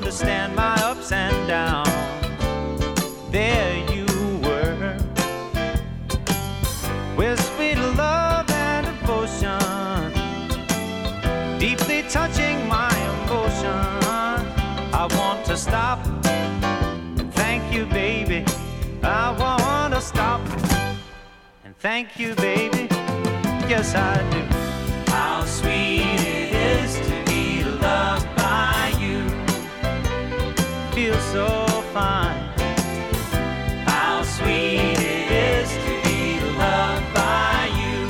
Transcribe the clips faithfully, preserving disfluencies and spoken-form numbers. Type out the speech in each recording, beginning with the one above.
understand my ups and downs. There you were, with sweet love and devotion, deeply touching my emotion. I want to stop. Thank you, baby. I want to stop. And thank you, baby. Yes, I do. How sweet it is to be loved by you. Feels so fine. How sweet it is to be loved by you.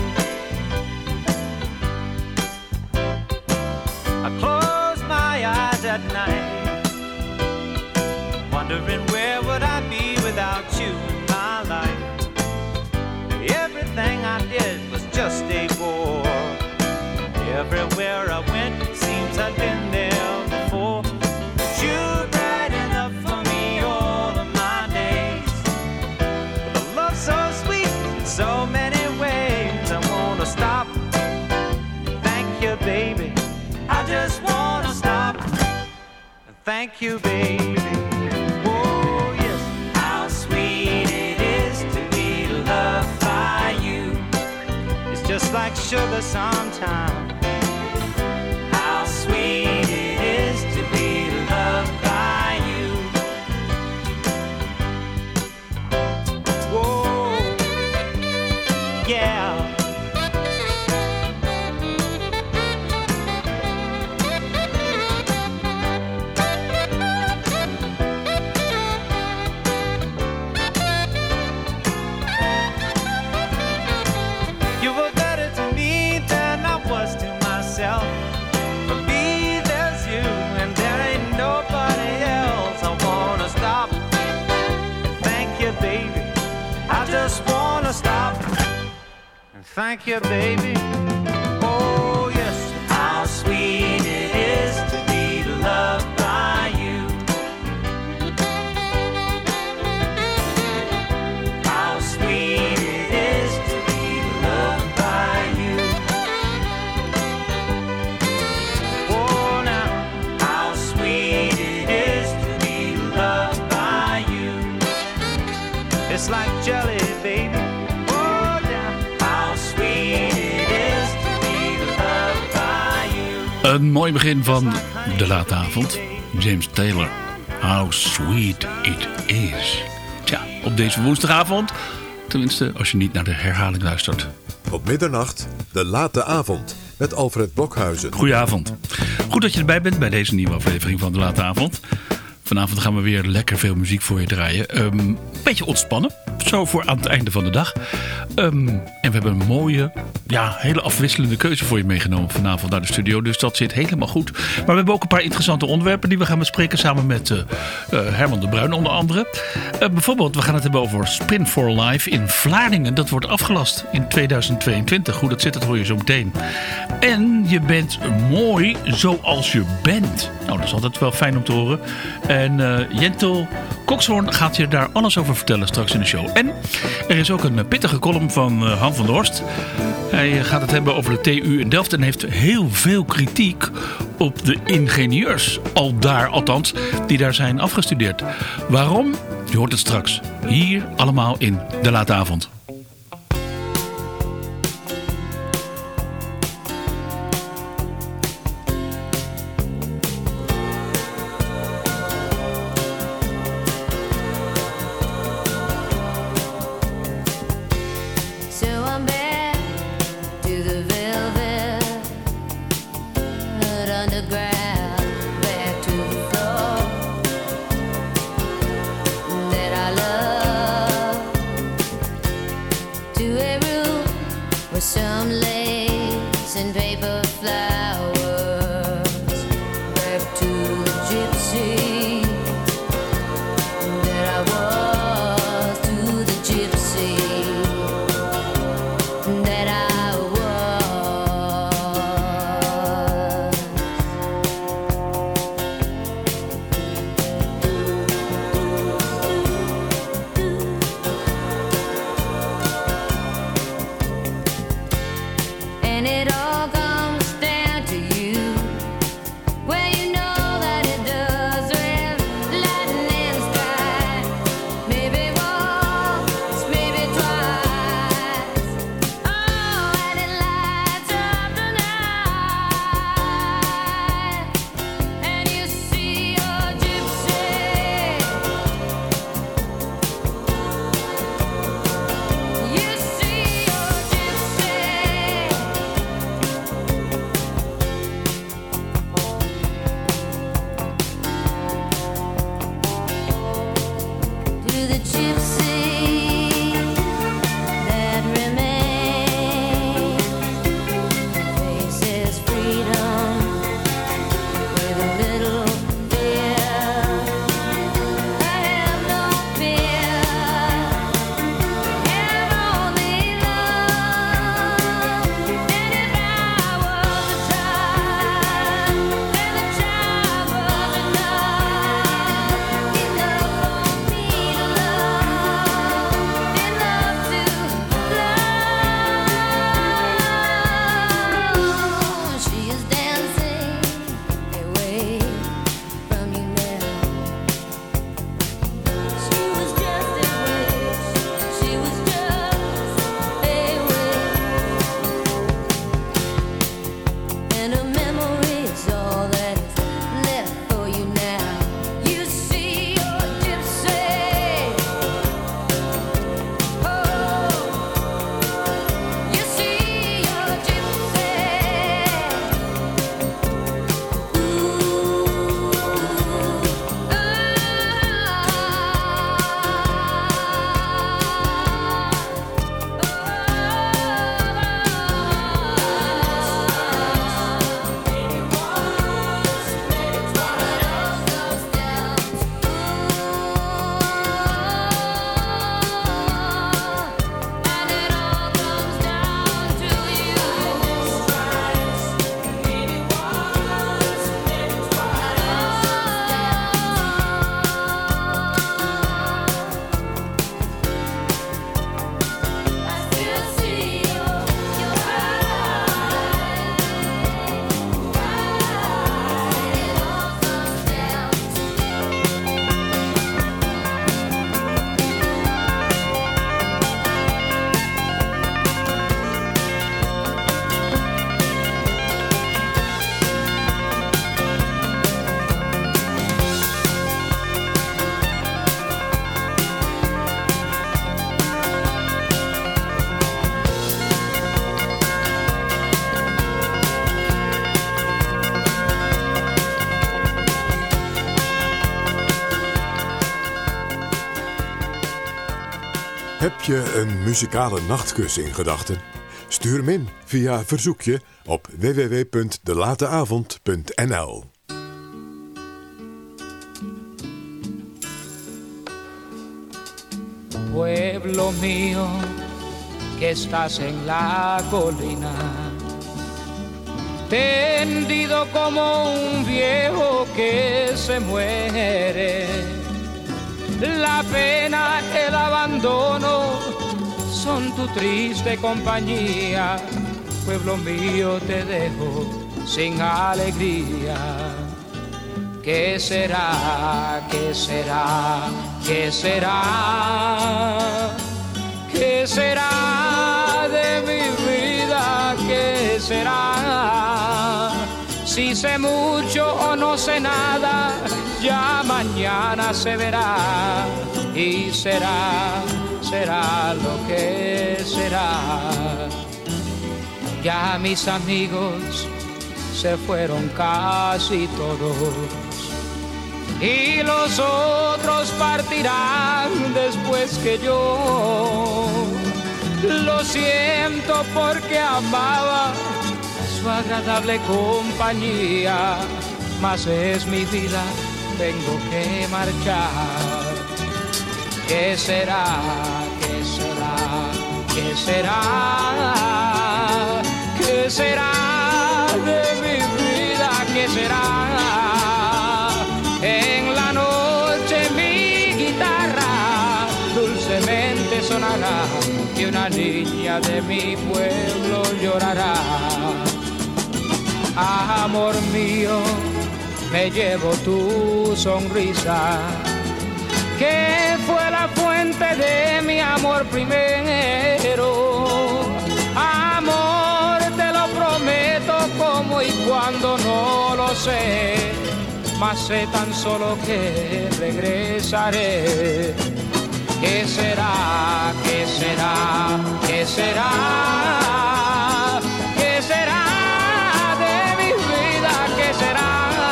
I close my eyes at night, wondering where would I be without you in my life. Everything I did was just a bore. Everywhere I went, it seems I'd been there before. But you brighten up for me all of my days. With a love so sweet in so many ways. I wanna stop. Thank you, baby. I just wanna stop. Thank you, baby. Oh, yes. How sweet it is to be loved by you. It's just like sugar sometimes. How sweet it is to be loved by you. Whoa, yeah. You were better to me than I was to myself. For me, there's you, and there ain't nobody else. I wanna stop. Thank you, baby. I just wanna stop. And thank you, baby. Oh, yes. How sweet it is to be loved by you. How sweet it is to be loved by you. Oh, now, how sweet it is to be loved by you. It's like jelly, baby. Oh, yeah. How sweet it is to be loved by you. Een mooi begin van de late avond. James Taylor. How sweet it is. Tja, op deze woensdagavond. Tenminste, als je niet naar de herhaling luistert. Op middernacht, de late avond. Met Alfred Blokhuizen. Goedenavond. Goed dat je erbij bent bij deze nieuwe aflevering van de late avond. Vanavond gaan we weer lekker veel muziek voor je draaien. Een um, beetje ontspannen. Zo voor aan het einde van de dag. Um, en we hebben een mooie, ja, hele afwisselende keuze voor je meegenomen vanavond naar de studio. Dus dat zit helemaal goed. Maar we hebben ook een paar interessante onderwerpen die we gaan bespreken. Samen met uh, uh, Herman de Bruin onder andere. Uh, bijvoorbeeld, we gaan het hebben over Spin for Life in Vlaardingen. Dat wordt afgelast in tweeduizend tweeëntwintig. Hoe dat zit, dat hoor je zo meteen. En je bent mooi zoals je bent. Nou, dat is altijd wel fijn om te horen. En uh, Jentel Kokshoorn gaat je daar alles over vertellen straks in de show. En er is ook een pittige column van uh, Han van der Horst. Hij gaat het hebben over de T U in Delft en heeft heel veel kritiek op de ingenieurs. Al daar, althans, die daar zijn afgestudeerd. Waarom? Je hoort het straks. Hier allemaal in de late avond. That I love. Heb je een muzikale nachtkus in gedachten? Stuur hem in via verzoekje op w w w punt de late avond punt n l. Pueblo mío, que estás en la colina, tendido como un viejo que se muere. La pena, el abandono son tu triste compañía. Pueblo mío, te dejo sin alegría. ¿Qué será? ¿Qué será? ¿Qué será? ¿Qué será de mi vida? ¿Qué será? Si sé mucho o no sé nada, ya mañana se verá. Y será, será lo que será. Ya mis amigos se fueron casi todos, y los otros partirán después que yo. Lo siento porque amaba su agradable compañía, mas es mi vida, tengo que marchar. ¿Qué será? ¿Qué será? ¿Qué será? ¿Qué será de mi vida? ¿Qué será? En la noche mi guitarra dulcemente sonará y una niña de mi pueblo llorará. Amor mío, me llevo tu sonrisa, que fue la fuente de mi amor primero. Amor, te lo prometo, como y cuando no lo sé, mas sé tan solo que regresaré. ¿Qué será? ¿Qué será? ¿Qué será? ¿Qué será de mi vida? ¿Qué será?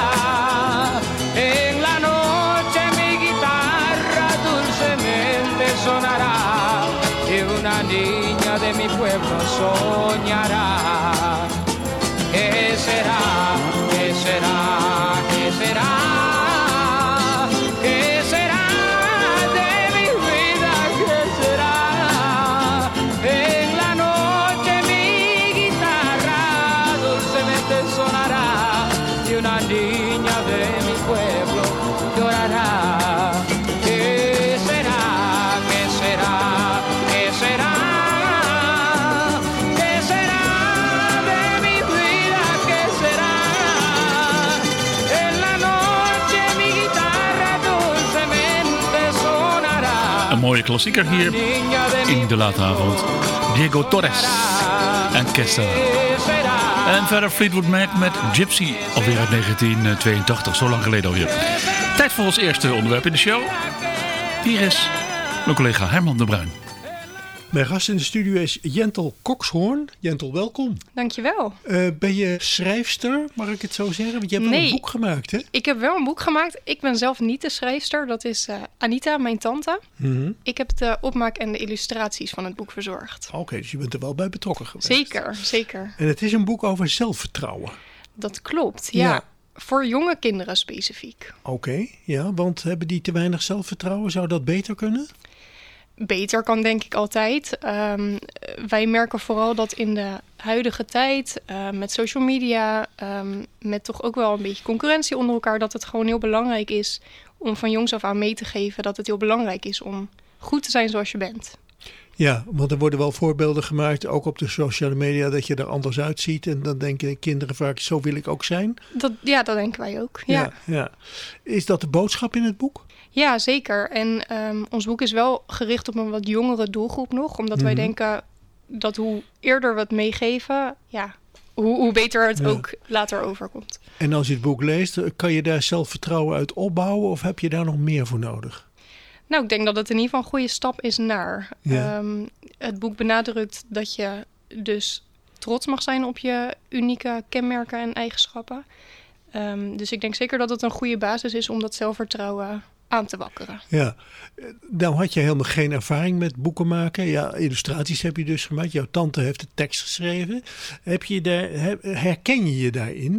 En la noche mi guitarra dulcemente sonará y una niña de mi pueblo soñará. ¿Qué será? ¿Qué será? ¿Qué será? ¿Qué será de mi vida? ¿Qué será? En la noche mi guitarra dulcemente sonará y una niña de mi pueblo llorará. ¿Qué será? ¿Qué será? ¿Qué será? ¿Qué será de mi vida? ¿Qué será? En la noche mi guitarra dulcemente sonará. Een mooie klassieker hier in de late avond. Diego Torres en Kessa. En verder Fleetwood Mac met Gypsy, alweer uit negentien tweeëntachtig, zo lang geleden alweer. Tijd voor ons eerste onderwerp in de show. Hier is mijn collega Herman de Bruin. Mijn gast in de studio is Jentel Kokshoorn. Jentel, welkom. Dankjewel. Uh, ben je schrijfster, mag ik het zo zeggen? Want je hebt nee, wel een boek gemaakt, hè? Ik heb wel een boek gemaakt. Ik ben zelf niet de schrijfster. Dat is uh, Anita, mijn tante. Mm-hmm. Ik heb de opmaak en de illustraties van het boek verzorgd. Oké, okay, dus je bent er wel bij betrokken geweest. Zeker, zeker. En het is een boek over zelfvertrouwen. Dat klopt, ja. ja. Voor jonge kinderen specifiek. Oké, okay, ja, want hebben die te weinig zelfvertrouwen? Zou dat beter kunnen? Beter kan denk ik altijd. Um, wij merken vooral dat in de huidige tijd, uh, met social media, um, met toch ook wel een beetje concurrentie onder elkaar, dat het gewoon heel belangrijk is om van jongs af aan mee te geven dat het heel belangrijk is om goed te zijn zoals je bent. Ja, want er worden wel voorbeelden gemaakt, ook op de sociale media, dat je er anders uitziet. En dan denken kinderen vaak, zo wil ik ook zijn. Dat, ja, dat denken wij ook. Ja. Ja, ja. Is dat de boodschap in het boek? Ja, zeker. En um, ons boek is wel gericht op een wat jongere doelgroep nog. Omdat mm-hmm. wij denken dat hoe eerder we het meegeven, ja, hoe, hoe beter het ja. ook later overkomt. En als je het boek leest, kan je daar zelfvertrouwen uit opbouwen of heb je daar nog meer voor nodig? Nou, ik denk dat het in ieder geval een goede stap is naar. Ja. Um, het boek benadrukt dat je dus trots mag zijn op je unieke kenmerken en eigenschappen. Um, dus ik denk zeker dat het een goede basis is om dat zelfvertrouwen aan te wakkeren. Ja, nou had je helemaal geen ervaring met boeken maken. Ja, illustraties heb je dus gemaakt. Jouw tante heeft de tekst geschreven. Heb je daar, herken je je daarin?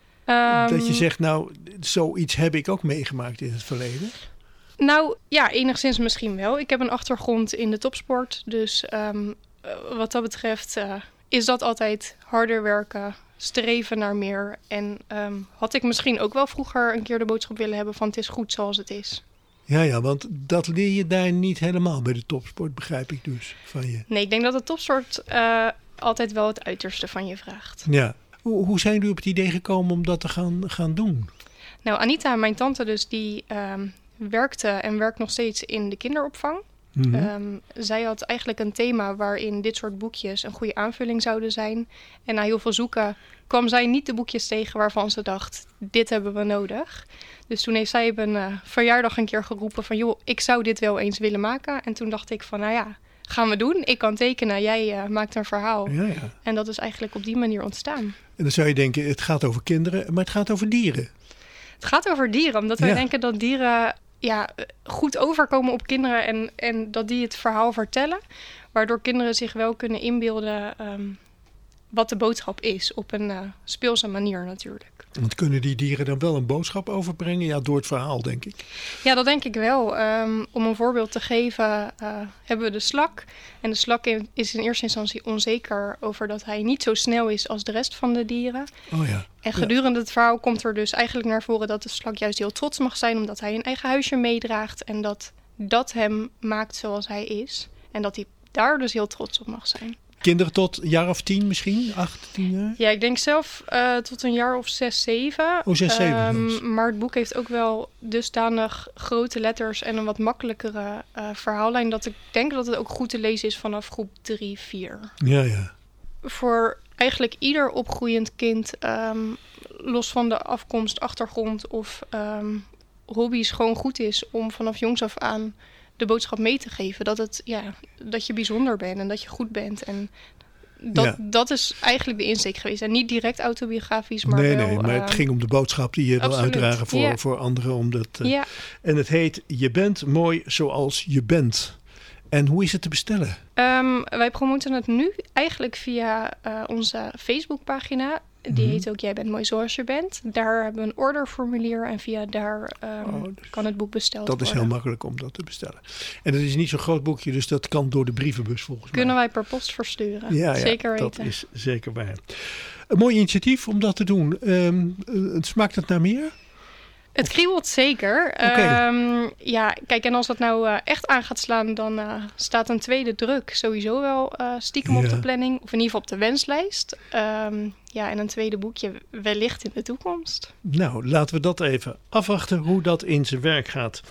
Um, dat je zegt, nou, zoiets heb ik ook meegemaakt in het verleden. Nou, ja, enigszins misschien wel. Ik heb een achtergrond in de topsport. Dus um, wat dat betreft uh, is dat altijd harder werken, streven naar meer. En um, had ik misschien ook wel vroeger een keer de boodschap willen hebben van het is goed zoals het is. Ja, ja, want dat leer je daar niet helemaal bij de topsport, begrijp ik dus van je. Nee, ik denk dat de topsport uh, altijd wel het uiterste van je vraagt. Ja. Hoe, hoe zijn jullie op het idee gekomen om dat te gaan, gaan doen? Nou, Anita, mijn tante dus, die um, werkte en werkt nog steeds in de kinderopvang. Mm-hmm. Um, zij had eigenlijk een thema waarin dit soort boekjes een goede aanvulling zouden zijn. En na heel veel zoeken kwam zij niet de boekjes tegen waarvan ze dacht, dit hebben we nodig. Dus toen heeft zij op een uh, verjaardag een keer geroepen van, joh, ik zou dit wel eens willen maken. En toen dacht ik van, nou ja, gaan we doen. Ik kan tekenen, jij uh, maakt een verhaal. Ja, ja. En dat is eigenlijk op die manier ontstaan. En dan zou je denken, het gaat over kinderen, maar het gaat over dieren. Het gaat over dieren, omdat wij ja. denken dat dieren ja, goed overkomen op kinderen en, en dat die het verhaal vertellen. Waardoor kinderen zich wel kunnen inbeelden um, wat de boodschap is. Op een uh, speelse manier natuurlijk. Want kunnen die dieren dan wel een boodschap overbrengen? Ja, door het verhaal, denk ik. Ja, dat denk ik wel. Um, om een voorbeeld te geven uh, hebben we de slak. En de slak is in eerste instantie onzeker over dat hij niet zo snel is als de rest van de dieren. Oh ja. En gedurende ja. het verhaal komt er dus eigenlijk naar voren dat de slak juist heel trots mag zijn omdat hij een eigen huisje meedraagt. En dat dat hem maakt zoals hij is. En dat hij daar dus heel trots op mag zijn. Kinderen tot een jaar of tien misschien? Acht, tien jaar? Ja, ik denk zelf uh, tot een jaar of zes, zeven. Oh, zes, zeven um, Maar het boek heeft ook wel dusdanig grote letters en een wat makkelijkere uh, verhaallijn dat ik denk dat het ook goed te lezen is vanaf groep drie, vier. Ja, ja. Voor eigenlijk ieder opgroeiend kind, um, los van de afkomst, achtergrond of um, hobby's, gewoon goed is om vanaf jongs af aan de boodschap mee te geven. Dat, het, ja, dat je bijzonder bent en dat je goed bent. En dat, ja. dat is eigenlijk de insteek geweest. En niet direct autobiografisch, maar nee, wel... Nee, maar uh, het ging om de boodschap die je wil uitdragen voor, ja. voor anderen. Om dat, uh, ja. En het heet Je bent mooi zoals je bent. En hoe is het te bestellen? Um, wij promoten het nu eigenlijk via uh, onze Facebookpagina. Die mm-hmm. heet ook Jij bent mooi zoals je bent. Daar hebben we een orderformulier en via daar um, oh, dus kan het boek besteld dat worden. Dat is heel makkelijk om dat te bestellen. En het is niet zo'n groot boekje, dus dat kan door de brievenbus volgens Kunnen mij. Kunnen wij per post versturen. Ja, zeker ja, weten. Dat is zeker waar. Een mooi initiatief om dat te doen. Um, uh, smaakt het naar meer? Het kriebelt zeker. Okay. Um, ja, kijk, en als dat nou uh, echt aan gaat slaan, dan uh, staat een tweede druk sowieso wel uh, stiekem ja. op de planning. Of in ieder geval op de wenslijst. Um, ja, en een tweede boekje wellicht in de toekomst. Nou, laten we dat even afwachten hoe dat in zijn werk gaat.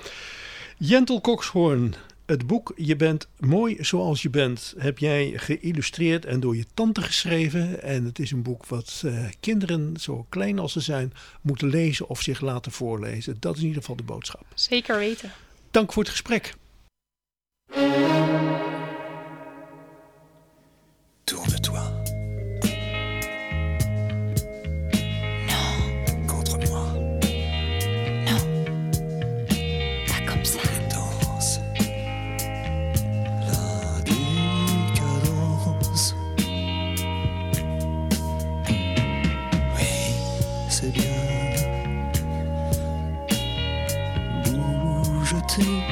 Jentel Coxhoorn, het boek Je bent mooi zoals je bent heb jij geïllustreerd en door je tante geschreven. En het is een boek wat uh, kinderen, zo klein als ze zijn, moeten lezen of zich laten voorlezen. Dat is in ieder geval de boodschap. Zeker weten. Dank voor het gesprek. Tourne-toi. Non. Contre moi. Non. Pas comme ça. Danse. La décadence. Oui, c'est bien. Bouge-t-il.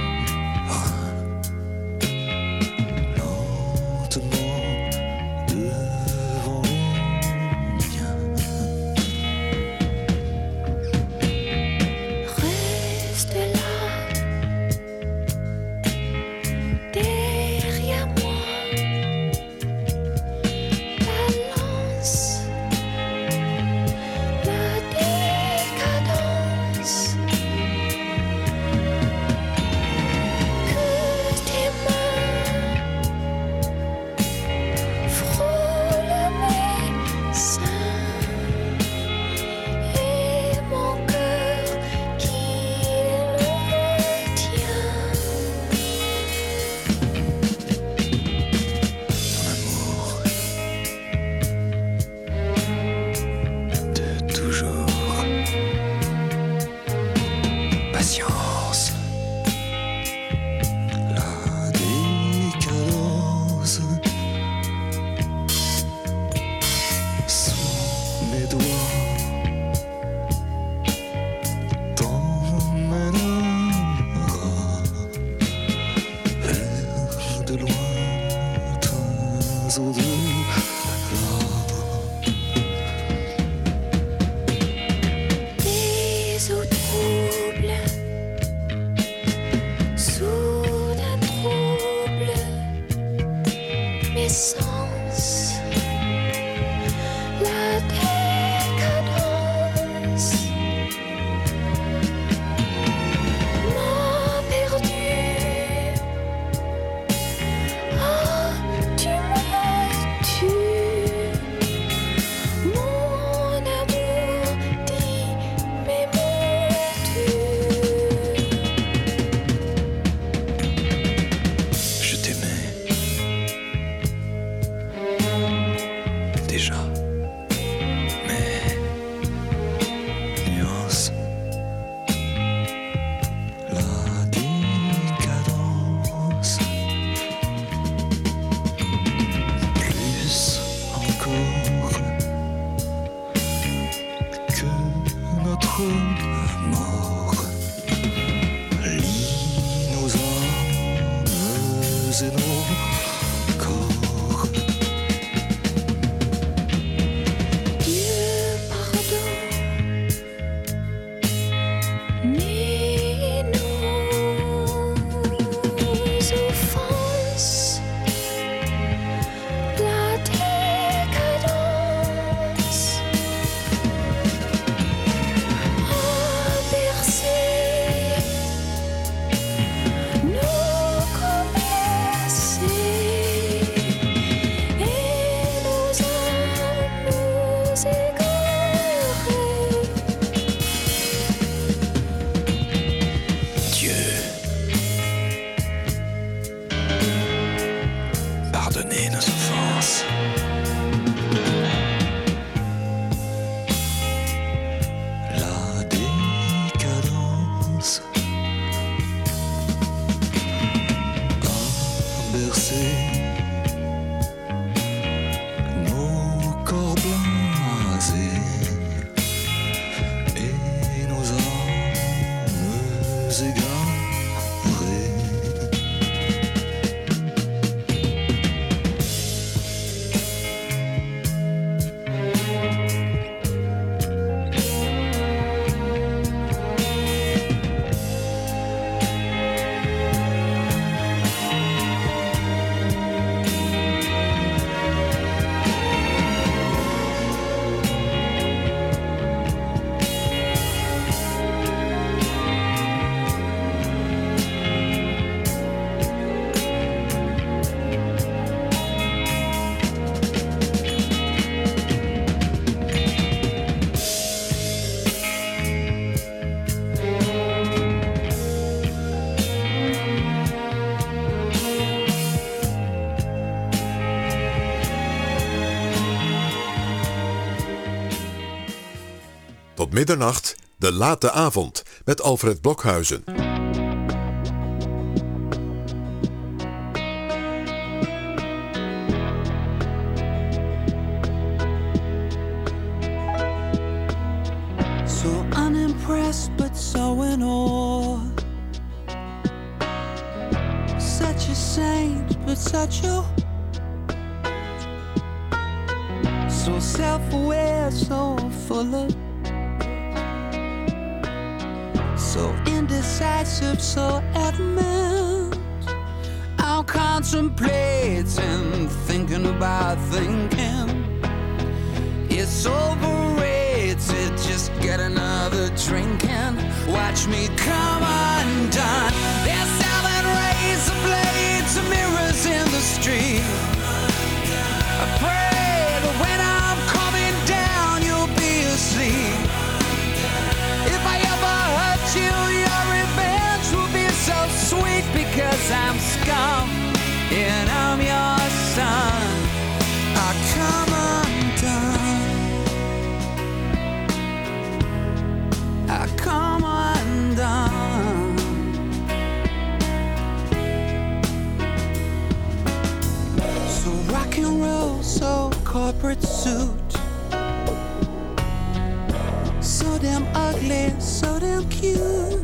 et nos corps. Dieu pardonne ni nos offenses, la décadence a bercé nos corps blessés et nos âmes égarées. Dieu, pardonnez nos offenses. La décadence a bercé nos corps blasés et nos âmes égarées. Tot middernacht, de late avond met Alfred Blokhuizen. So unimpressed but so in awe. Such a saint but such a so self-aware, so full of so indecisive, so adamant. I'm contemplating, thinking about thinking. It's overrated, just get another drink and watch me come undone. They're selling razor blades and mirrors in the street. I pray that when I'm coming down, you'll be asleep. If I ever hurt you, your revenge will be so sweet, because I'm scum and I'm your son. I come undone. I come undone. So rock and roll, so corporate suit, so damn ugly, so damn cute,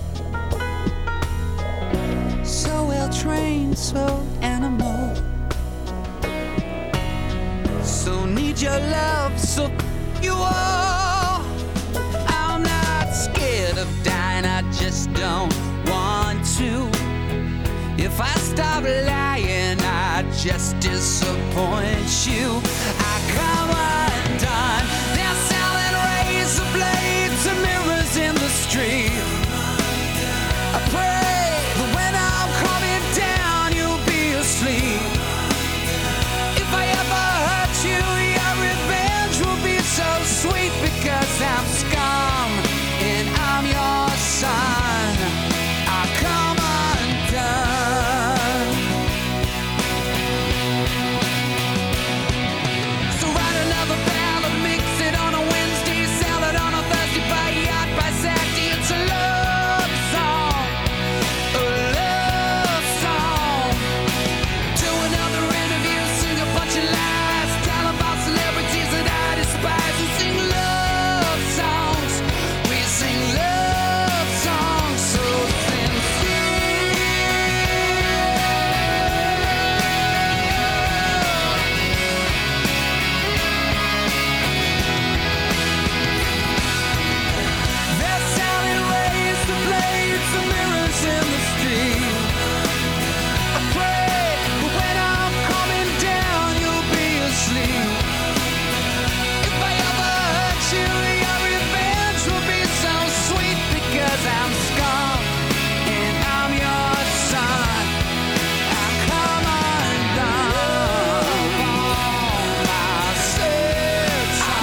so well trained, so animal, so need your love, so you all. I'm not scared of dying, I just don't want to. If I stop lying, I just disappoint you. I come undone. They're selling razor blades and mirrors in the street. I pray that when I'm coming down, you'll be asleep. If I ever hurt you, your revenge will be so sweet, because I'm scum and I'm your son. I come undone. So write another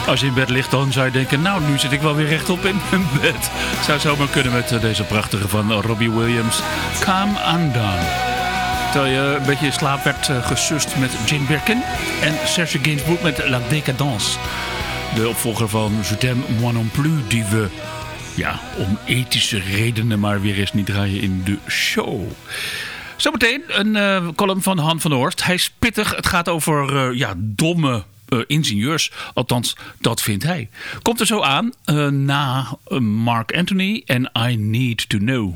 Als je in bed ligt, dan zou je denken, nou, nu zit ik wel weer rechtop in mijn bed. Zou zomaar kunnen met uh, deze prachtige van Robbie Williams. Come Undone. Terwijl je een beetje in slaap werd uh, gesust met Jane Birkin en Serge Gainsbourg met La Décadence. De opvolger van Je t'aime moi non plus, die we ja, om ethische redenen maar weer eens niet draaien in de show. Zometeen een uh, column van Han van der Horst. Hij is pittig. Het gaat over uh, ja, domme uh, ingenieurs. Althans, dat vindt hij. Komt er zo aan uh, na uh, Mark Anthony en I Need to Know.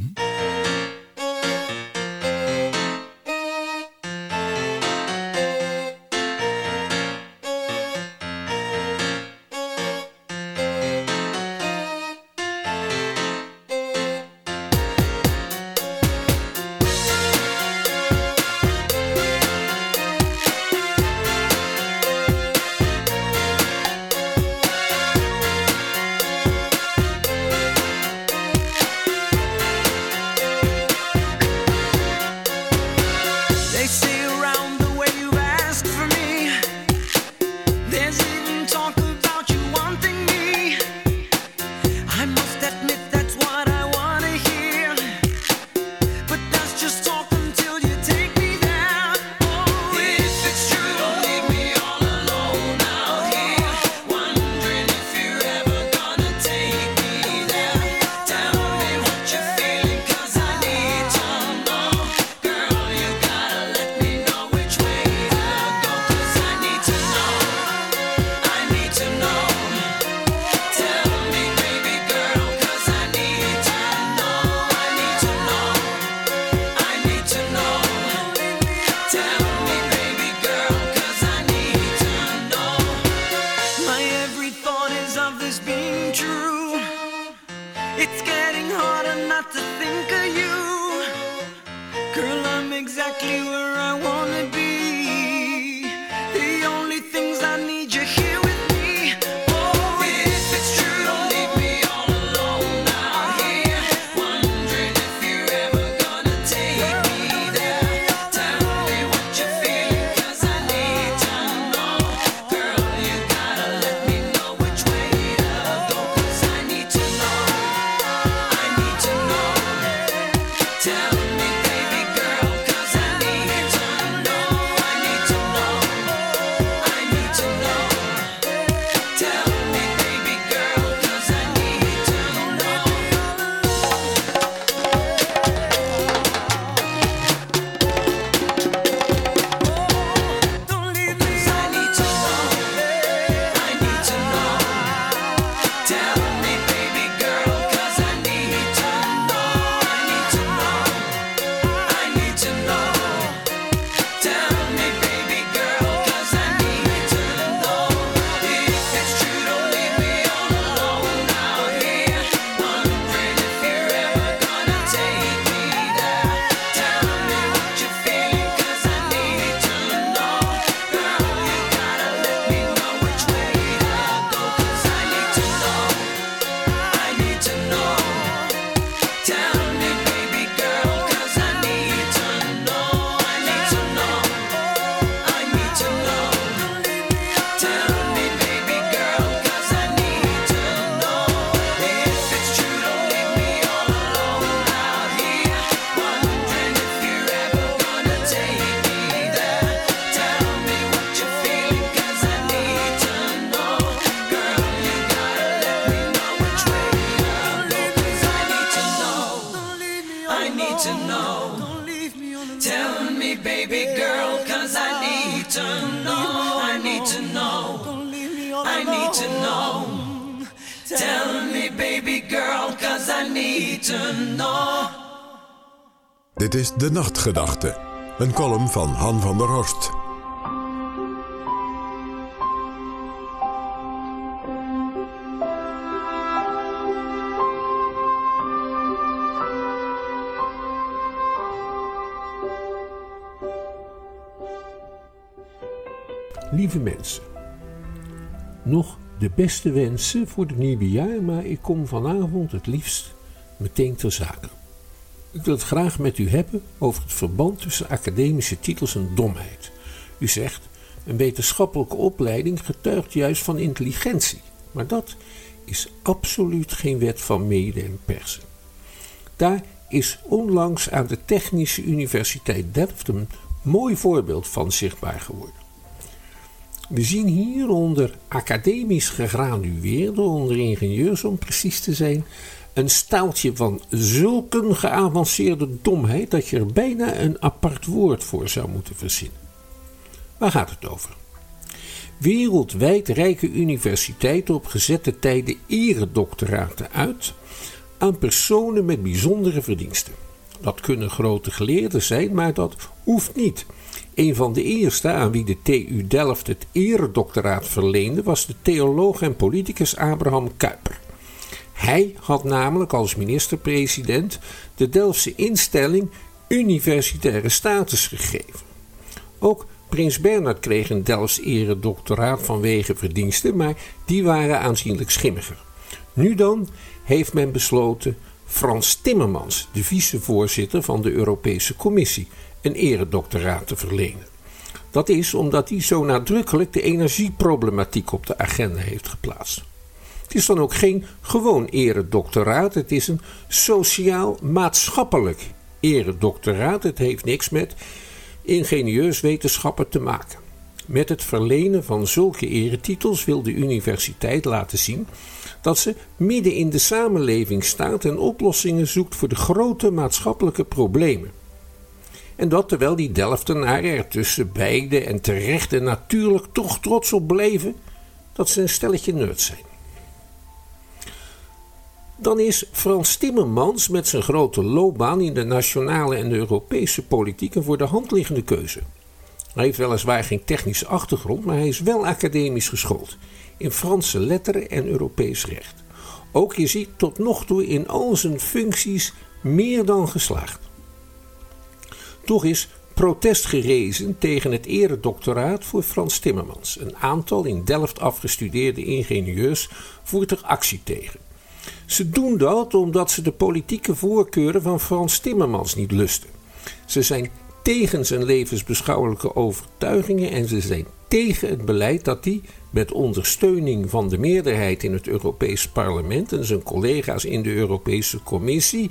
Dit is De Nachtgedachte, een column van Han van der Horst. Lieve mensen, nog de beste wensen voor het nieuwe jaar, maar ik kom vanavond het liefst meteen ter zake. Ik wil het graag met u hebben over het verband tussen academische titels en domheid. U zegt, Een wetenschappelijke opleiding getuigt juist van intelligentie. Maar dat is absoluut geen wet van mede en persen. Daar is onlangs aan de Technische Universiteit Delft een mooi voorbeeld van zichtbaar geworden. We zien hier onder academisch gegradueerden, onder ingenieurs om precies te zijn, een staaltje van zulke geavanceerde domheid dat je er bijna een apart woord voor zou moeten verzinnen. Waar gaat het over? Wereldwijd reiken universiteiten op gezette tijden eredoctoraten uit aan personen met bijzondere verdiensten. Dat kunnen grote geleerden zijn, maar dat hoeft niet. Een van de eerste aan wie de T U Delft het eredoctoraat verleende was de theoloog en politicus Abraham Kuyper. Hij had namelijk als minister-president de Delftse instelling universitaire status gegeven. Ook Prins Bernhard kreeg een Delfts eredoctoraat vanwege verdiensten, maar die waren aanzienlijk schimmiger. Nu dan heeft men besloten Frans Timmermans, de vicevoorzitter van de Europese Commissie, een eredoctoraat te verlenen. Dat is omdat hij zo nadrukkelijk de energieproblematiek op de agenda heeft geplaatst. Het is dan ook geen gewoon eredoctoraat, het is een sociaal-maatschappelijk eredoctoraat. Het heeft niks met ingenieus wetenschappen te maken. Met het verlenen van zulke eretitels wil de universiteit laten zien dat ze midden in de samenleving staat en oplossingen zoekt voor de grote maatschappelijke problemen. En dat terwijl die Delftenaren er tussen beide en terecht en natuurlijk toch trots op bleven dat ze een stelletje nerds zijn. Dan is Frans Timmermans met zijn grote loopbaan in de nationale en de Europese politiek een voor de hand liggende keuze. Hij heeft weliswaar geen technische achtergrond, maar hij is wel academisch geschoold in Franse letteren en Europees recht. Ook is hij tot nog toe in al zijn functies meer dan geslaagd. Toch is protest gerezen tegen het eredoctoraat voor Frans Timmermans. Een aantal in Delft afgestudeerde ingenieurs voert er actie tegen. Ze doen dat omdat ze de politieke voorkeuren van Frans Timmermans niet lusten. Ze zijn tegen zijn levensbeschouwelijke overtuigingen en ze zijn tegen het beleid dat hij met ondersteuning van de meerderheid in het Europees Parlement en zijn collega's in de Europese Commissie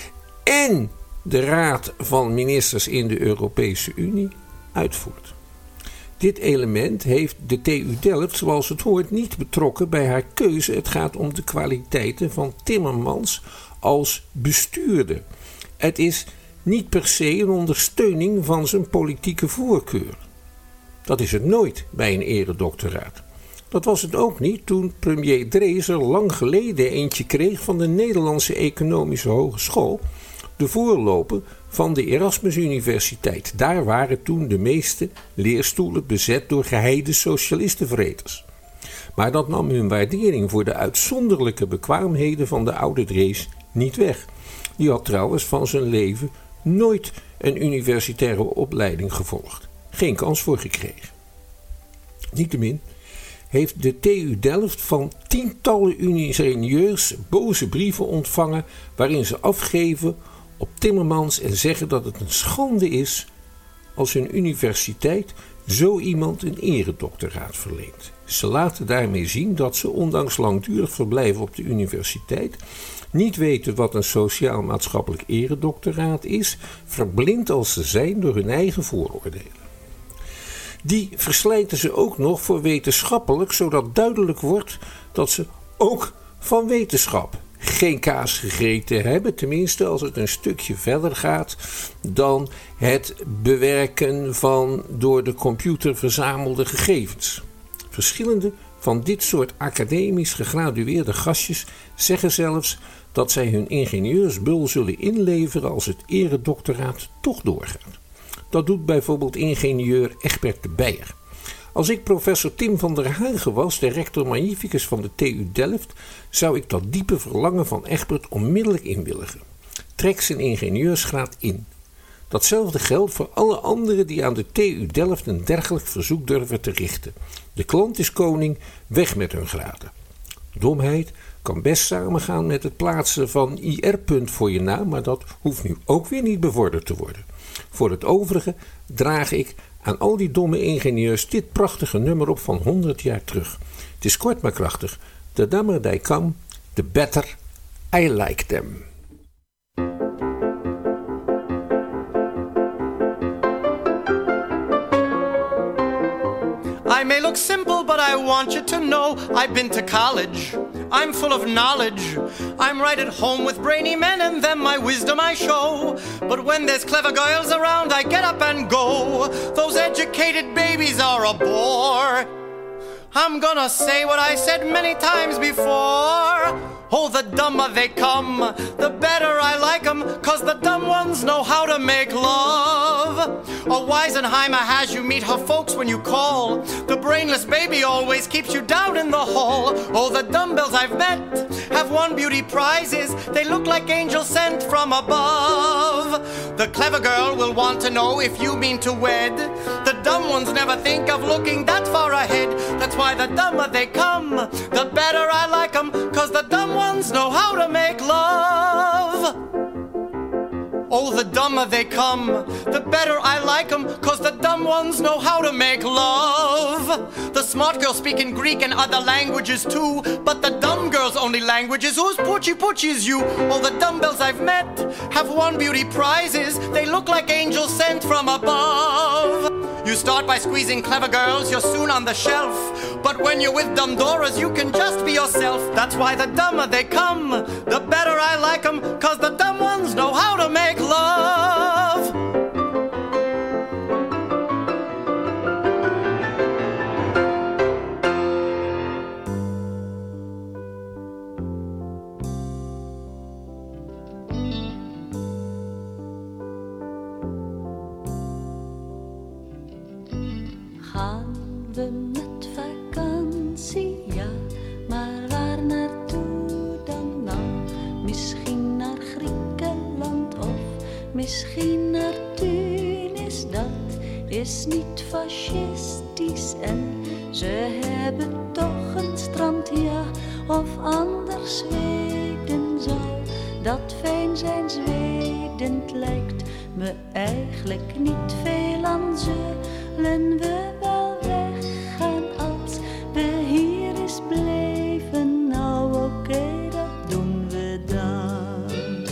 en de Raad van Ministers in de Europese Unie uitvoert. Dit element heeft de T U Delft, zoals het hoort, niet betrokken bij haar keuze. Het gaat om de kwaliteiten van Timmermans als bestuurder. Het is niet per se een ondersteuning van zijn politieke voorkeur. Dat is het nooit bij een eredoctoraat. Dat was het ook niet toen premier Drees er lang geleden eentje kreeg van de Nederlandse Economische Hogeschool, de voorloper van de Erasmus Universiteit. Daar waren toen de meeste leerstoelen bezet door geheide socialistenvreters. Maar dat nam hun waardering voor de uitzonderlijke bekwaamheden van de oude Drees niet weg. Die had trouwens van zijn leven nooit een universitaire opleiding gevolgd. Geen kans voor gekregen. Niettemin heeft de T U Delft van tientallen ingenieurs boze brieven ontvangen waarin ze afgeven op Timmermans en zeggen dat het een schande is als hun universiteit zo iemand een eredoctoraat verleent. Ze laten daarmee zien dat ze ondanks langdurig verblijf op de universiteit niet weten wat een sociaal-maatschappelijk eredoctoraat is, verblind als ze zijn door hun eigen vooroordelen. Die verslijten ze ook nog voor wetenschappelijk, zodat duidelijk wordt dat ze ook van wetenschap geen kaas gegeten hebben, tenminste als het een stukje verder gaat dan het bewerken van door de computer verzamelde gegevens. Verschillende van dit soort academisch gegradueerde gastjes zeggen zelfs dat zij hun ingenieursbul zullen inleveren als het eredoctoraat toch doorgaat. Dat doet bijvoorbeeld ingenieur Egbert de Beyer. Als ik professor Tim van der Hagen was, de rector magnificus van de T U Delft, zou ik dat diepe verlangen van Egbert onmiddellijk inwilligen. Trek zijn ingenieursgraad in. Datzelfde geldt voor alle anderen die aan de T U Delft een dergelijk verzoek durven te richten. De klant is koning, weg met hun graden. Domheid kan best samengaan met het plaatsen van I R-punt voor je naam, maar dat hoeft nu ook weer niet bevorderd te worden. Voor het overige draag ik aan al die domme ingenieurs dit prachtige nummer op van honderd jaar terug. Het is kort maar krachtig. The dumber they come, the better I like them. I may look simple, but I want you to know I've been to college. I'm full of knowledge. I'm right at home with brainy men, and them my wisdom I show. But when there's clever girls around, I get up and go. Those educated babies are a bore. I'm gonna say what I said many times before. Oh, the dumber they come, the better I like them, 'cause the dumb ones know how to make love. A Weisenheimer has you meet her folks when you call. The brainless baby always keeps you down in the hall. Oh, the dumbbells I've met have won beauty prizes. They look like angels sent from above. The clever girl will want to know if you mean to wed. The dumb ones never think of looking that far ahead. That's why the dumber they come, the better I like them, 'cause the dumb ones know how to make love. Oh, the dumber they come, the better I like them, 'cause the dumb ones know how to make love. The smart girls speak in Greek and other languages too, but the dumb girls' only language is whose poochie poochie is you. All the dumbbells I've met have won beauty prizes. They look like angels sent from above. You start by squeezing clever girls, you're soon on the shelf. But when you're with dumb Doras, you can just be yourself. That's why the dumber they come, the better I like them, 'cause the dumb ones know how to make love. Gaan we met vakantie, ja, maar waar naartoe dan nou? Misschien naar Griekenland of misschien naar Tunis. Dat is niet fascistisch en ze hebben toch een strand, ja. Of anders Zweden zou dat fijn zijn. Zweden lijkt me eigenlijk niet veel aan. Zullen we wel weggaan als we hier eens bleven? Nou oké, okay, dat doen we dan.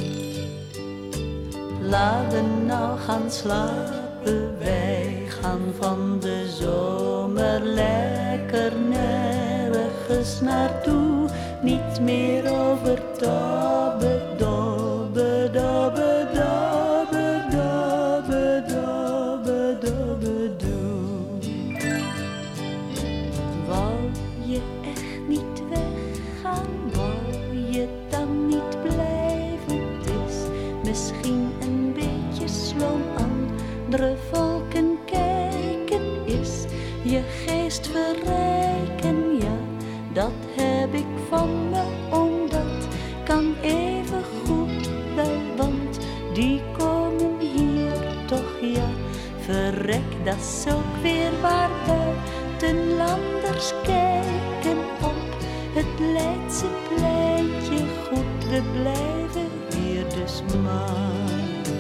Laten we nou gaan slapen, wij gaan van de zomer lekker nergens naartoe. Niet meer over dobbe, dobbe, dobbe, dobbe, dobbe, dobbe, dobbe, doe. Wou je echt niet weggaan, wou je dan niet blijven? Het is misschien een beetje sloom, andere volken kijken, is je geest verrijken, ja, dat heb ik van me, omdat kan even goed wel, want die komen hier toch, ja, verrek, dat is ook weer waar buitenlanders kijken op het Leidse pleintje. Goed, we blijven hier dus maar.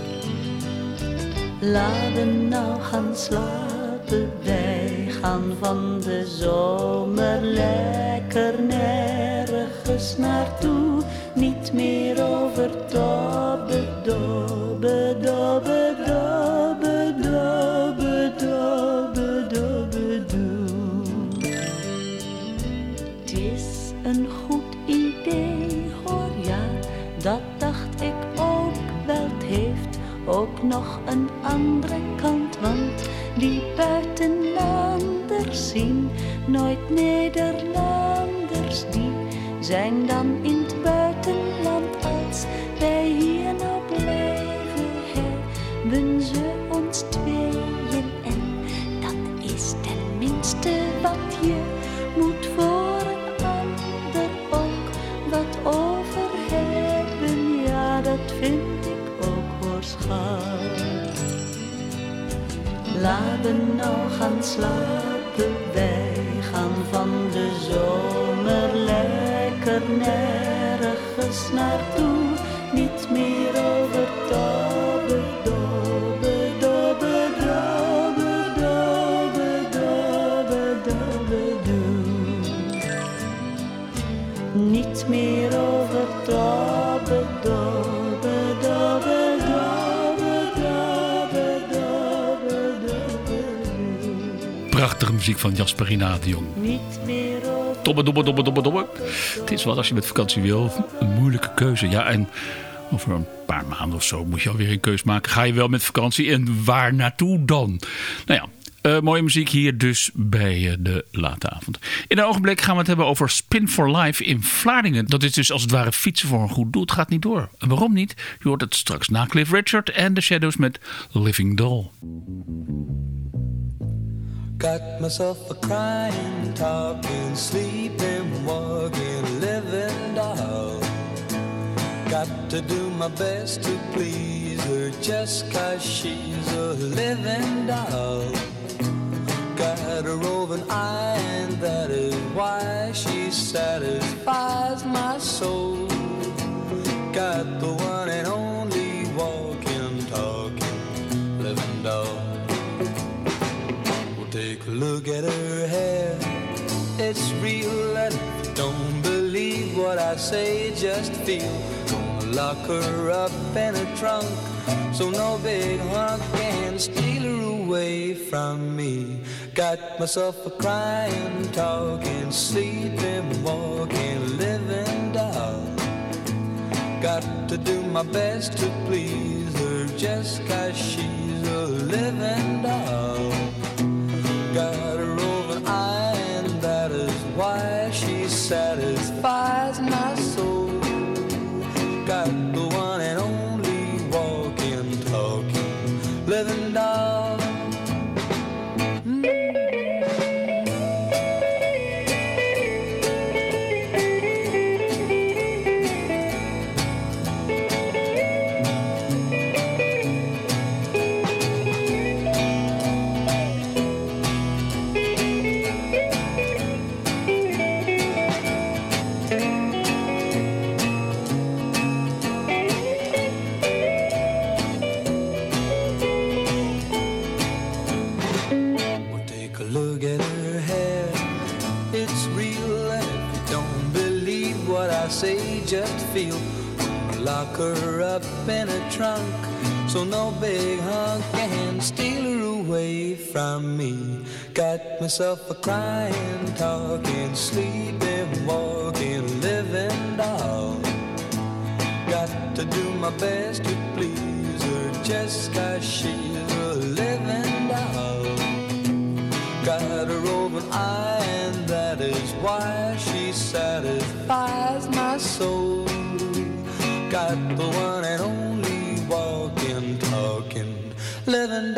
Laten nou gaan slapen, wij gaan van de zomer lekker nergens naartoe. Niet meer over dobbe, dobbe, dobbe, dobbe, dobbe, dobbe, dobbe, doe. Het is een goed idee, hoor, ja, dat dacht ik ook wel. Het heeft ook nog een andere kant, want die buitenlanders zien nooit Nederlanders. Die zijn dan in het buitenland. Als wij hier nou blijven, hebben ze ons tweeën. En dat is tenminste wat je moet voor een ander ook wat over hebben. Ja, dat vind ik ook, hoor, schat. Laten we nou gaan slapen, wij gaan van de zomer lekker nergens naartoe. Niet meer over dobbe, dobbe, dobbe, dobbe, dobbe. Prachtige muziek van Jasper Rina de Jong. Dobbe, dobbe, dobbe, dobbe, dobbe. Het is wat als je met vakantie wil. Een moeilijke keuze. Ja, en over een paar maanden of zo moet je alweer een keus maken. Ga je wel met vakantie en waar naartoe dan? Nou ja. Uh, mooie muziek hier dus bij uh, de late avond. In een ogenblik gaan we het hebben over Spin for Life in Vlaardingen. Dat is dus als het ware fietsen voor een goed doel. Het gaat niet door. En waarom niet? Je hoort het straks na Cliff Richard en The Shadows met Living Doll. Got myself a crying, talking, sleeping, walking, living doll. Got to do my best to please her just 'cause she's a living doll. Got a roving eye and that is why she satisfies my soul. Got the one and only walking, talking, living doll. Well, take a look at her hair, it's real, and if you don't believe what I say, just feel. Gonna lock her up in a trunk, so no big hunk can steal her away from me. Got myself a crying, talking, sleeping, walking, living doll. Got to do my best to please her just 'cause she's a living doll. Got a roving eye and that is why she satisfies my soul. Got the one and only walking, talking, living doll. Just feel, lock her up in a trunk, so no big hunk can steal her away from me. Got myself a crying, talking, sleeping, walking, living doll. Got to do my best to please her just 'cause she's a living doll. Got a roving eye and that is why she satisfies my soul. Got the one and only walking, talking, living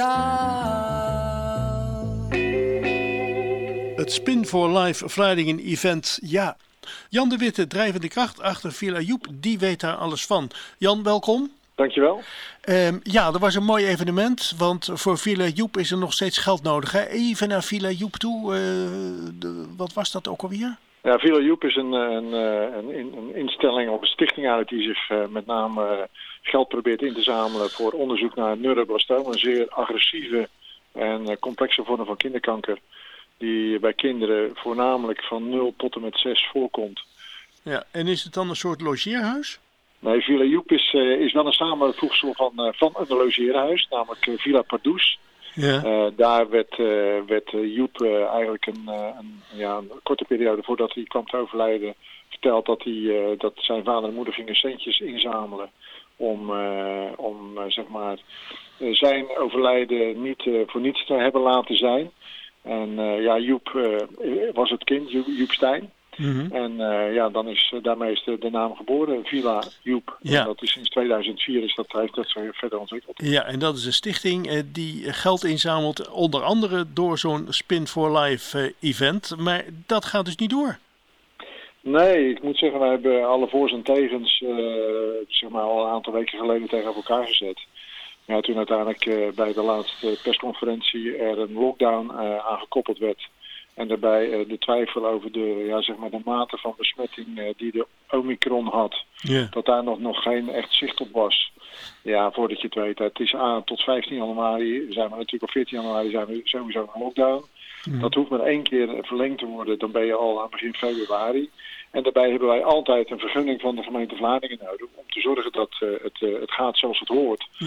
doll. Het Spin for Life Vlaardingen event, ja. Jan de Witte, drijvende kracht achter Villa Joep, die weet daar alles van. Jan, welkom. Dankjewel. Um, ja, er was een mooi evenement, want voor Villa Joep is er nog steeds geld nodig. Hè? Even naar Villa Joep toe, uh, de, wat was dat ook alweer? Ja, Villa Joep is een, een, een, een instelling of een stichting uit die zich uh, met name uh, geld probeert in te zamelen voor onderzoek naar neuroblastoom, een zeer agressieve en uh, complexe vorm van kinderkanker die bij kinderen voornamelijk van nul tot en met zes voorkomt. Ja, en is het dan een soort logeerhuis? Nee, Villa Joep is, uh, is wel een samenvoegsel van, uh, van een logeerhuis, namelijk uh, Villa Pardoes. Ja. Uh, daar werd, uh, werd uh, Joep uh, eigenlijk een, uh, een, ja, een korte periode voordat hij kwam te overlijden verteld dat, hij, uh, dat zijn vader en moeder gingen centjes inzamelen om, uh, om uh, zeg maar, uh, zijn overlijden niet uh, voor niets te hebben laten zijn. En uh, ja, Joep uh, was het kind, Joep, Joep Stijn. Mm-hmm. En uh, ja, dan is uh, daarmee is de, de naam geboren, Villa Joep. Ja. En dat is sinds tweeduizend vier is dat, heeft dat zo verder ontwikkeld. Ja, en dat is een stichting uh, die geld inzamelt, onder andere door zo'n Spin for Life uh, event. Maar dat gaat dus niet door. Nee, ik moet zeggen, wij hebben alle voor's en tegens uh, zeg maar al een aantal weken geleden tegen elkaar gezet. Ja, toen uiteindelijk uh, bij de laatste persconferentie er een lockdown uh, aangekoppeld werd. En daarbij uh, de twijfel over de, ja, zeg maar de mate van besmetting uh, die de Omicron had. Yeah. Dat daar nog, nog geen echt zicht op was. Ja, voordat je het weet. Het is aan tot vijftien januari, zijn we natuurlijk op veertien januari zijn we sowieso in lockdown. Mm. Dat hoeft maar één keer verlengd te worden, dan ben je al aan begin februari. En daarbij hebben wij altijd een vergunning van de gemeente Vlaardingen nodig om te zorgen dat uh, het, uh, het gaat zoals het hoort. Yeah.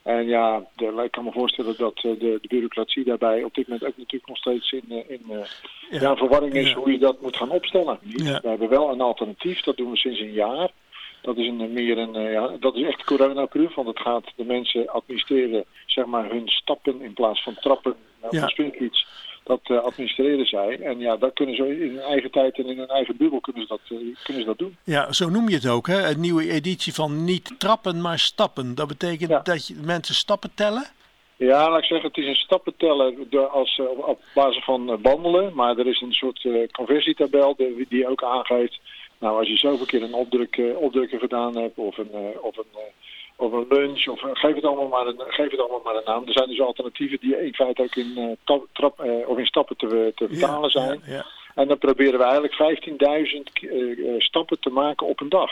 En ja, de, ik kan me voorstellen dat uh, de, de bureaucratie daarbij op dit moment ook natuurlijk nog steeds in, uh, in uh, ja. Ja, verwarring is ja. hoe je dat moet gaan opstellen. Ja. We hebben wel een alternatief, dat doen we sinds een jaar. Dat is een, meer een, uh, ja, dat is echt coronaproof, want het gaat de mensen administreren, zeg maar, hun stappen in plaats van trappen naar ja. een spinfiets. Dat uh, administreren zij. En ja, dat kunnen ze in hun eigen tijd en in hun eigen bubbel kunnen ze dat, uh, kunnen ze dat doen. Ja, zo noem je het ook, hè? Een nieuwe editie van niet trappen, maar stappen. Dat betekent ja. dat je mensen stappen tellen? Ja, laat ik zeggen, het is een stappenteller als, uh, op basis van uh, wandelen. Maar er is een soort uh, conversietabel die, die ook aangeeft. Nou, als je zoveel keer een opdruk, uh, opdrukken gedaan hebt of een... Uh, of een uh, of een lunch, of uh, geef, het allemaal maar een, geef het allemaal maar een naam. Er zijn dus alternatieven die in feite ook in, uh, tap, trap, uh, of in stappen te, te vertalen ja, zijn. Ja, ja. En dan proberen we eigenlijk vijftienduizend uh, stappen te maken op een dag.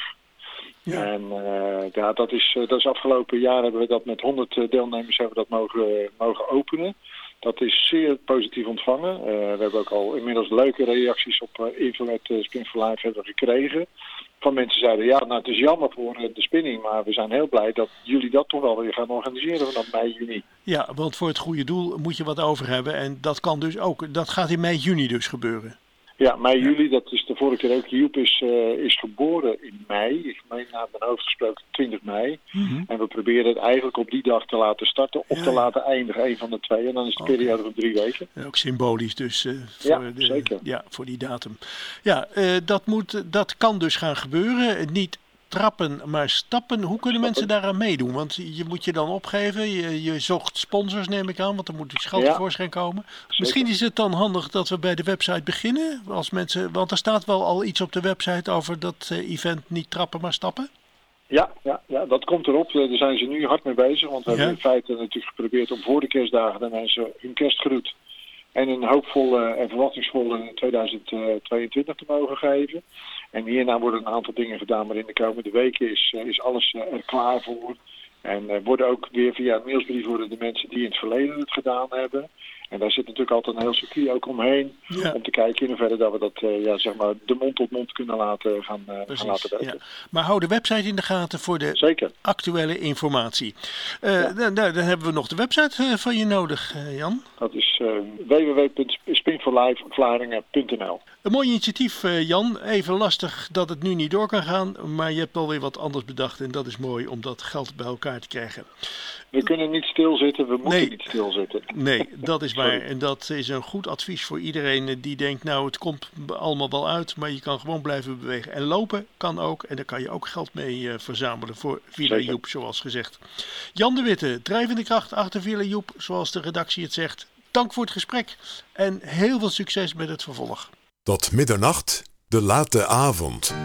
Ja. En uh, ja, dat is, uh, dat is afgelopen jaar hebben we dat met honderd deelnemers hebben we dat mogen, uh, mogen openen. Dat is zeer positief ontvangen. Uh, we hebben ook al inmiddels leuke reacties op uh, info at Spin for Life hebben gekregen. Van mensen zeiden, ja, nou het is jammer voor de spinning, maar we zijn heel blij dat jullie dat toch wel weer gaan organiseren vanaf mei, juni. Ja, want voor het goede doel moet je wat over hebben en dat kan dus ook, dat gaat in mei, juni dus gebeuren. Ja, mei, juli, dat is de vorige keer ook. Joep is, uh, is geboren in mei. Ik meen naar mijn hoofd gesproken twintig mei. Mm-hmm. En we proberen het eigenlijk op die dag te laten starten of ja, te laten eindigen. Een van de twee. En dan is de okay. periode van drie weken. Ja, ook symbolisch dus uh, voor, ja, de, zeker. Ja, voor die datum. Ja, uh, dat, moet, dat kan dus gaan gebeuren. Niet trappen, maar stappen. Hoe kunnen stappen. mensen daaraan meedoen? Want je moet je dan opgeven. Je, je zocht sponsors, neem ik aan. Want er moet dus geld tevoorschijn ja. komen. Zeker. Misschien is het dan handig dat we bij de website beginnen. Als mensen, want er staat wel al iets op de website over dat uh, event niet trappen, maar stappen. Ja, ja, ja, dat komt erop. Daar zijn ze nu hard mee bezig. Want we ja. hebben in feite natuurlijk geprobeerd om voor de kerstdagen de mensen hun kerstgroet en een hoopvolle en verwachtingsvolle tweeduizend tweeëntwintig te mogen geven. En hierna worden een aantal dingen gedaan, maar in de komende weken is, is alles er klaar voor. En uh, worden ook weer via een mailsbrief worden de mensen die in het verleden het gedaan hebben. En daar zit natuurlijk altijd een heel circuit ook omheen. Ja. Om te kijken in hoeverre dat we dat uh, ja, zeg maar de mond tot mond kunnen laten gaan, uh, gaan laten weten. Ja. Maar hou de website in de gaten voor de Zeker. actuele informatie. Uh, ja. dan, dan hebben we nog de website uh, van je nodig, uh, Jan. Dat is uh, w w w punt spin for life vlaardingen punt n l. Een mooi initiatief, uh, Jan. Even lastig dat het nu niet door kan gaan. Maar je hebt alweer wat anders bedacht. En dat is mooi om dat geld bij elkaar te krijgen. We kunnen niet stilzitten, we moeten nee. niet stilzitten. Nee, dat is waar. En dat is een goed advies voor iedereen die denkt, nou het komt allemaal wel uit, maar je kan gewoon blijven bewegen. En lopen kan ook, en daar kan je ook geld mee uh, verzamelen voor Villa Joep, zoals gezegd. Jan de Witte, drijvende kracht achter Villa Joep, zoals de redactie het zegt. Dank voor het gesprek en heel veel succes met het vervolg. Tot middernacht, de late avond.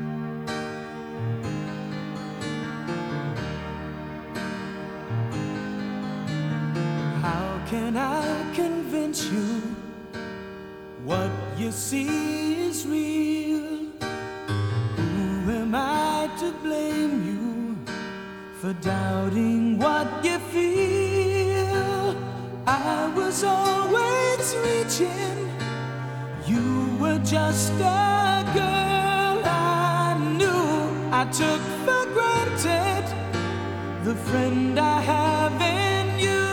Can I convince you what you see is real? Who am I to blame you for doubting what you feel? I was always reaching, you were just a girl I knew. I took for granted the friend I have in you.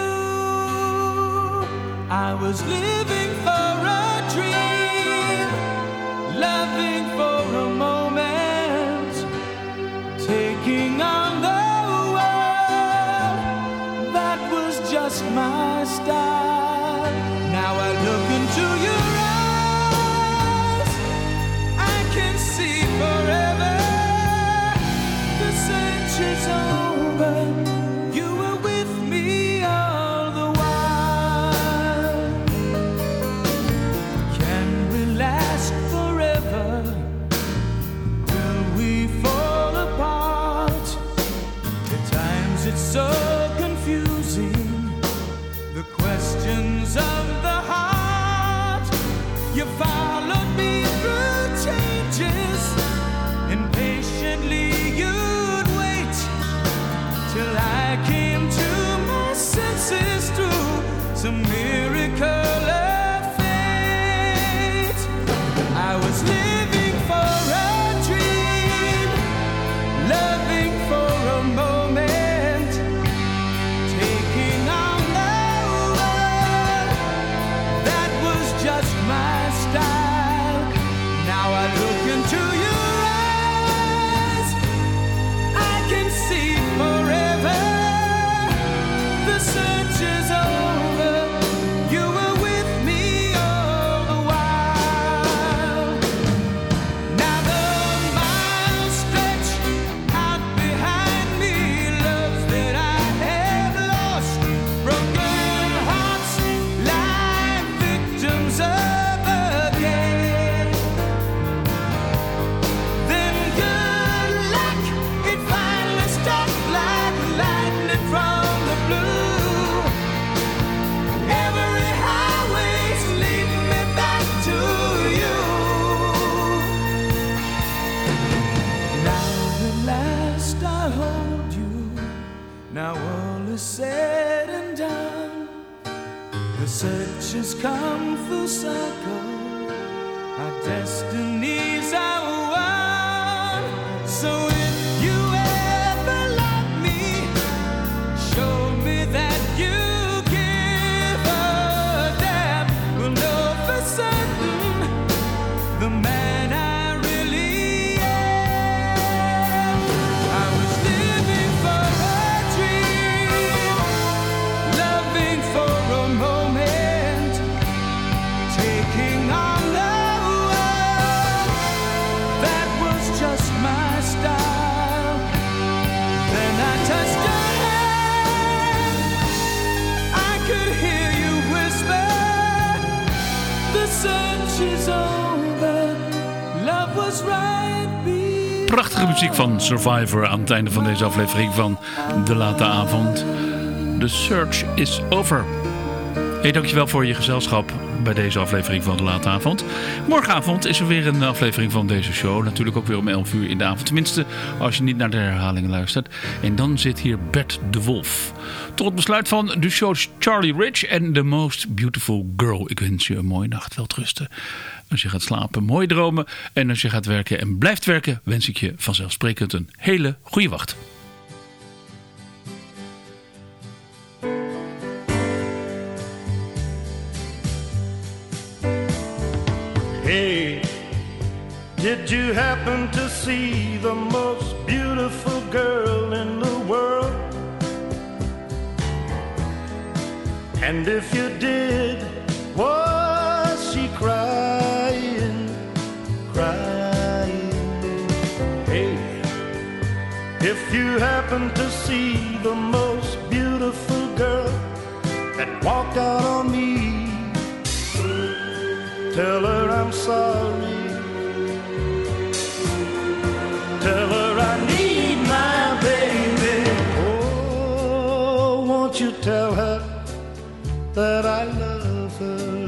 I was living for a dream, loving for a moment, taking on the world. That was just my style. Now I look into your eyes, I can see forever. The search is over. You were with me all the while. It's so confusing, the questions of the heart. You followed me through changes, and patiently you'd wait till I came to my senses through some miracle of fate. I was living for a dream, loving for a moment, The search has come full circle. Our destinies are one. So if you ever love me, show me that you give a damn. We'll know for certain the man I really am. I was living for a dream, loving for a moment, taking on the world. That was just my style. Then I touched your hand, I could hear you whisper, the search is over, love was right before. Prachtige muziek van Survivor aan het einde van deze aflevering van De Late Avond. The search is over. Hey, dankjewel voor je gezelschap bij deze aflevering van De Late Avond. Morgenavond is er weer een aflevering van deze show. Natuurlijk ook weer om elf uur in de avond. Tenminste, als je niet naar de herhalingen luistert. En dan zit hier Bert de Wolf. Tot het besluit van de show Charlie Rich en The Most Beautiful Girl. Ik wens je een mooie nacht. Welterusten. Als je gaat slapen, mooie dromen. En als je gaat werken en blijft werken, wens ik je vanzelfsprekend een hele goede wacht. Hey, did you happen to see the most beautiful girl in the world? And if you did, was she crying, crying? Hey, if you happen to see the most beautiful girl that walked out on me, tell her I'm sorry. Tell her I need my baby. Oh, won't you tell her that I love her?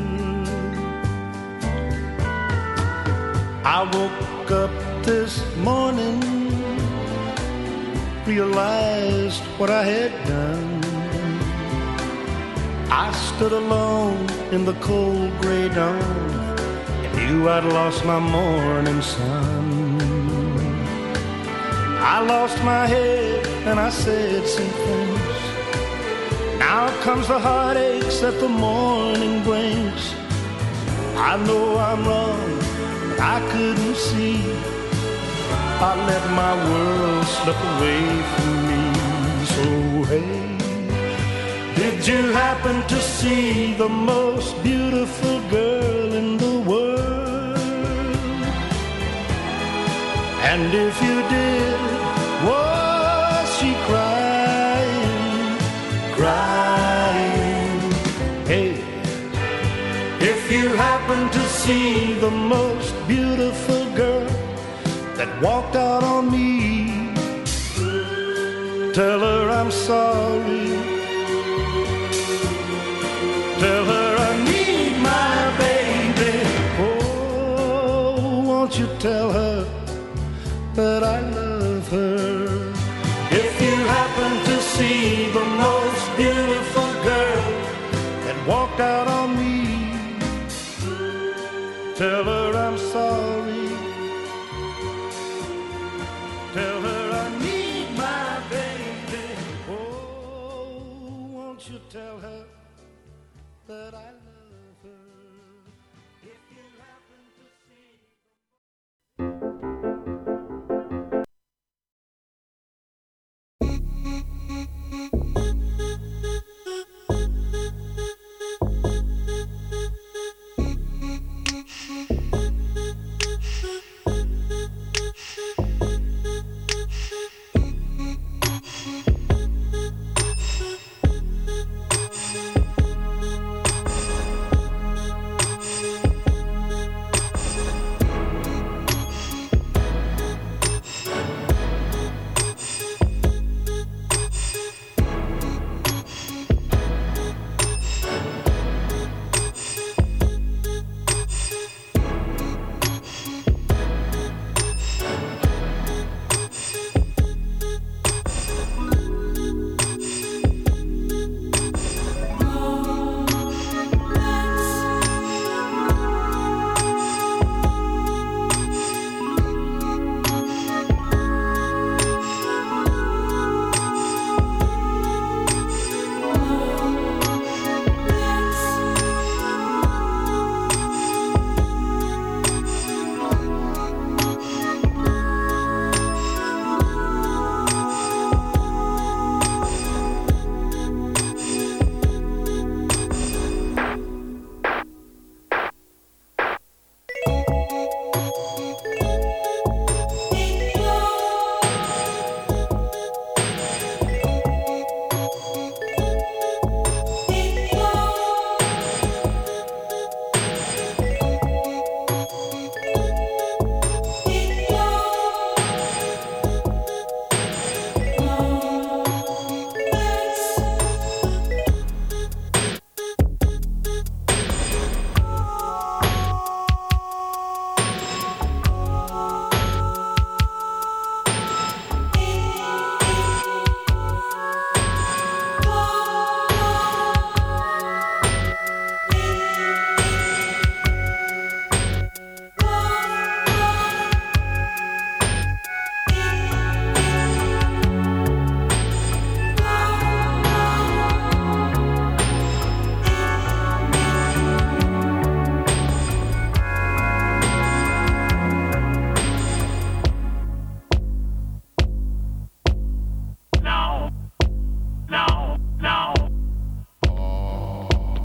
I woke up this morning, realized what I had done. I stood alone in the cold gray dawn and knew I'd lost my morning sun. I lost my head and I said some things. Now comes the heartaches that the morning brings. I know I'm wrong, but I couldn't see. I let my world slip away from me. So hey, did you happen to see the most beautiful girl in the world? And if you did, was she crying, crying? Hey, if you happen to see the most beautiful girl that walked out on me, tell her I'm sorry. Tell her I need my baby. Oh, won't you tell her that I love her? If you happen to see the most beautiful girl that walked out on me, tell her I'm sorry. Tell her I need my baby. Oh, won't you tell her that I love